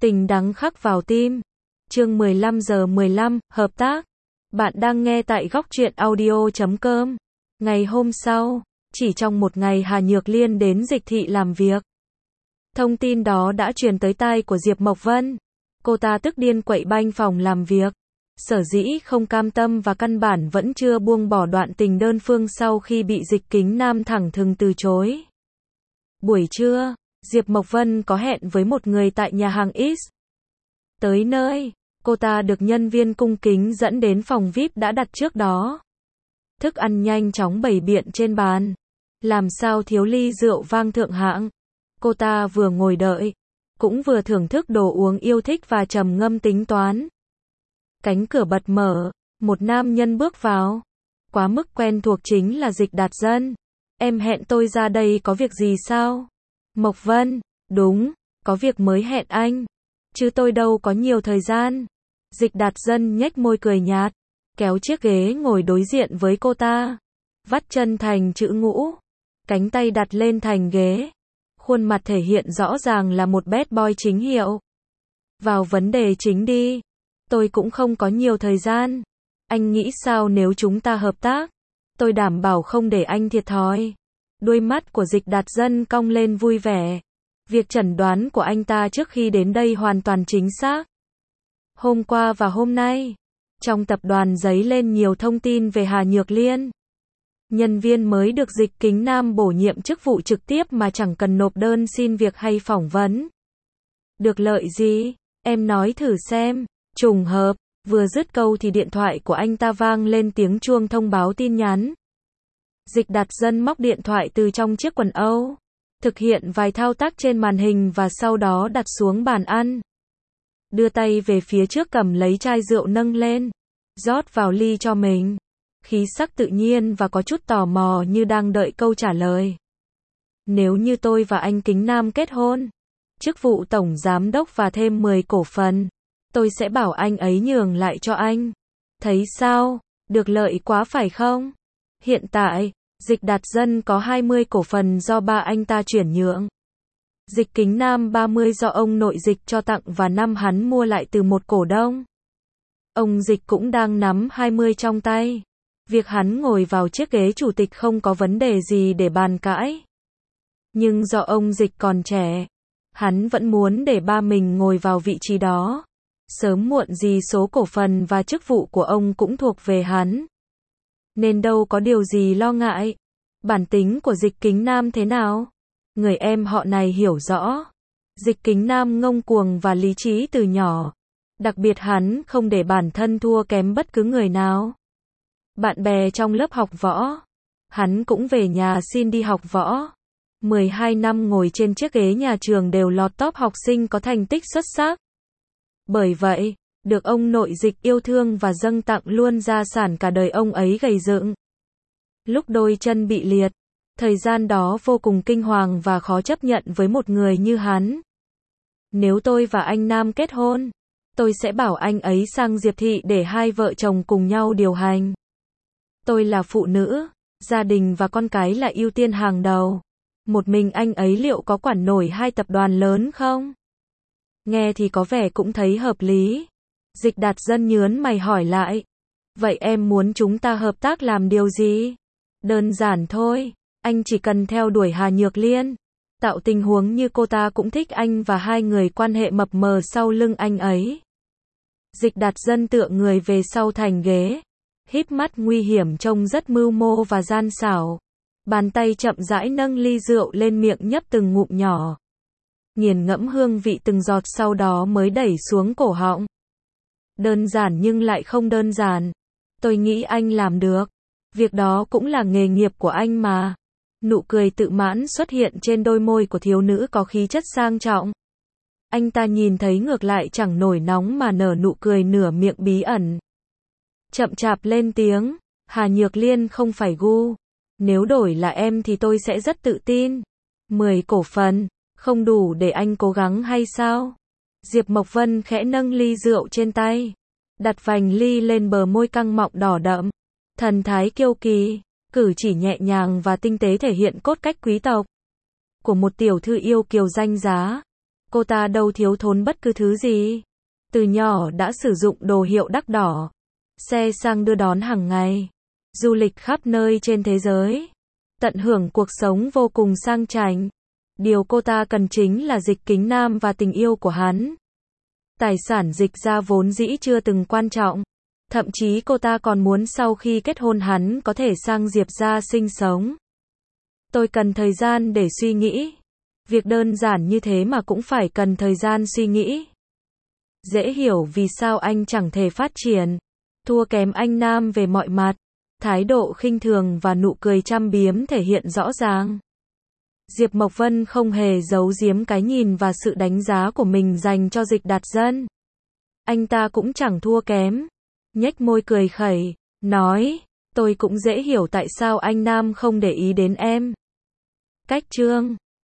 Tình đắng khắc vào tim. Chương 15:15, hợp tác. Bạn đang nghe tại góc truyện audio.com. Ngày hôm sau, chỉ trong một ngày Hà Nhược Liên đến Dịch Thị làm việc. Thông tin đó đã truyền tới tai của Diệp Mộc Vân. Cô ta tức điên quậy banh phòng làm việc. Sở dĩ không cam tâm và căn bản vẫn chưa buông bỏ đoạn tình đơn phương sau khi bị Dịch Kính Nam thẳng thừng từ chối. Buổi trưa, Diệp Mộc Vân có hẹn với một người tại nhà hàng X. Tới nơi, cô ta được nhân viên cung kính dẫn đến phòng VIP đã đặt trước đó. Thức ăn nhanh chóng bày biện trên bàn. Làm sao thiếu ly rượu vang thượng hạng. Cô ta vừa ngồi đợi, cũng vừa thưởng thức đồ uống yêu thích và trầm ngâm tính toán. Cánh cửa bật mở, một nam nhân bước vào. Quá mức quen thuộc chính là Dịch Đạt Dân. Em hẹn tôi ra đây có việc gì sao? Mộc Vân, đúng, có việc mới hẹn anh. Chứ tôi đâu có nhiều thời gian. Dịch Đạt Dân nhếch môi cười nhạt, kéo chiếc ghế ngồi đối diện với cô ta. Vắt chân thành chữ ngũ, cánh tay đặt lên thành ghế. Khuôn mặt thể hiện rõ ràng là một bad boy chính hiệu. Vào vấn đề chính đi. Tôi cũng không có nhiều thời gian. Anh nghĩ sao nếu chúng ta hợp tác? Tôi đảm bảo không để anh thiệt thòi. Đuôi mắt của Dịch Đạt Dân cong lên vui vẻ. Việc chẩn đoán của anh ta trước khi đến đây hoàn toàn chính xác. Hôm qua và hôm nay, trong tập đoàn dấy lên nhiều thông tin về Hà Nhược Liên. Nhân viên mới được Dịch Kính Nam bổ nhiệm chức vụ trực tiếp mà chẳng cần nộp đơn xin việc hay phỏng vấn. Được lợi gì? Em nói thử xem. Trùng hợp, vừa dứt câu thì điện thoại của anh ta vang lên tiếng chuông thông báo tin nhắn. Dịch Đạt Dân móc điện thoại từ trong chiếc quần âu, thực hiện vài thao tác trên màn hình và sau đó đặt xuống bàn ăn. Đưa tay về phía trước cầm lấy chai rượu nâng lên, rót vào ly cho mình. Khí sắc tự nhiên và có chút tò mò như đang đợi câu trả lời. Nếu như tôi và anh Kính Nam kết hôn, chức vụ tổng giám đốc và thêm 10 cổ phần, tôi sẽ bảo anh ấy nhường lại cho anh. Thấy sao? Được lợi quá phải không? Hiện tại, Dịch Đạt Dân có 20 cổ phần do ba anh ta chuyển nhượng. Dịch Kính Nam 30 do ông nội Dịch cho tặng và 5 hắn mua lại từ một cổ đông. Ông Dịch cũng đang nắm 20 trong tay. Việc hắn ngồi vào chiếc ghế chủ tịch không có vấn đề gì để bàn cãi. Nhưng do ông Dịch còn trẻ, hắn vẫn muốn để ba mình ngồi vào vị trí đó. Sớm muộn gì số cổ phần và chức vụ của ông cũng thuộc về hắn. Nên đâu có điều gì lo ngại. Bản tính của Dịch Kính Nam thế nào? Người em họ này hiểu rõ. Dịch Kính Nam ngông cuồng và lý trí từ nhỏ. Đặc biệt hắn không để bản thân thua kém bất cứ người nào. Bạn bè trong lớp học võ, hắn cũng về nhà xin đi học võ. 12 năm ngồi trên chiếc ghế nhà trường đều lọt top học sinh có thành tích xuất sắc. Bởi vậy, được ông nội Dịch yêu thương và dâng tặng luôn gia sản cả đời ông ấy gầy dựng. Lúc đôi chân bị liệt, thời gian đó vô cùng kinh hoàng và khó chấp nhận với một người như hắn. Nếu tôi và anh Nam kết hôn, tôi sẽ bảo anh ấy sang Diệp Thị để hai vợ chồng cùng nhau điều hành. Tôi là phụ nữ, gia đình và con cái là ưu tiên hàng đầu. Một mình anh ấy liệu có quản nổi hai tập đoàn lớn không? Nghe thì có vẻ cũng thấy hợp lý. Dịch Đạt Dân nhớn mày hỏi lại. Vậy em muốn chúng ta hợp tác làm điều gì? Đơn giản thôi, anh chỉ cần theo đuổi Hà Nhược Liên. Tạo tình huống như cô ta cũng thích anh và hai người quan hệ mập mờ sau lưng anh ấy. Dịch Đạt Dân tựa người về sau thành ghế. Híp mắt nguy hiểm trông rất mưu mô và gian xảo. Bàn tay chậm rãi nâng ly rượu lên miệng nhấp từng ngụm nhỏ. Nghiền ngẫm hương vị từng giọt sau đó mới đẩy xuống cổ họng. Đơn giản nhưng lại không đơn giản. Tôi nghĩ anh làm được. Việc đó cũng là nghề nghiệp của anh mà. Nụ cười tự mãn xuất hiện trên đôi môi của thiếu nữ có khí chất sang trọng. Anh ta nhìn thấy ngược lại chẳng nổi nóng mà nở nụ cười nửa miệng bí ẩn. Chậm chạp lên tiếng. Hà Nhược Liên không phải gu. Nếu đổi là em thì tôi sẽ rất tự tin. 10 cổ phần, không đủ để anh cố gắng hay sao? Diệp Mộc Vân khẽ nâng ly rượu trên tay. Đặt vành ly lên bờ môi căng mọng đỏ đậm. Thần thái kiêu kỳ, cử chỉ nhẹ nhàng và tinh tế thể hiện cốt cách quý tộc của một tiểu thư yêu kiều danh giá. Cô ta đâu thiếu thốn bất cứ thứ gì. Từ nhỏ đã sử dụng đồ hiệu đắt đỏ, xe sang đưa đón hàng ngày, du lịch khắp nơi trên thế giới, tận hưởng cuộc sống vô cùng sang chảnh. Điều cô ta cần chính là Dịch Kính Nam và tình yêu của hắn. Tài sản Dịch gia vốn dĩ chưa từng quan trọng. Thậm chí cô ta còn muốn sau khi kết hôn hắn có thể sang Diệp gia sinh sống. Tôi cần thời gian để suy nghĩ. Việc đơn giản như thế mà cũng phải cần thời gian suy nghĩ. Dễ hiểu vì sao anh chẳng thể phát triển. Thua kém anh Nam về mọi mặt. Thái độ khinh thường và nụ cười chăm biếm thể hiện rõ ràng. Diệp Mộc Vân không hề giấu giếm cái nhìn và sự đánh giá của mình dành cho Dịch Đạt Dân. Anh ta cũng chẳng thua kém. Nhếch môi cười khẩy, nói, tôi cũng dễ hiểu tại sao anh Nam không để ý đến em. Cách chương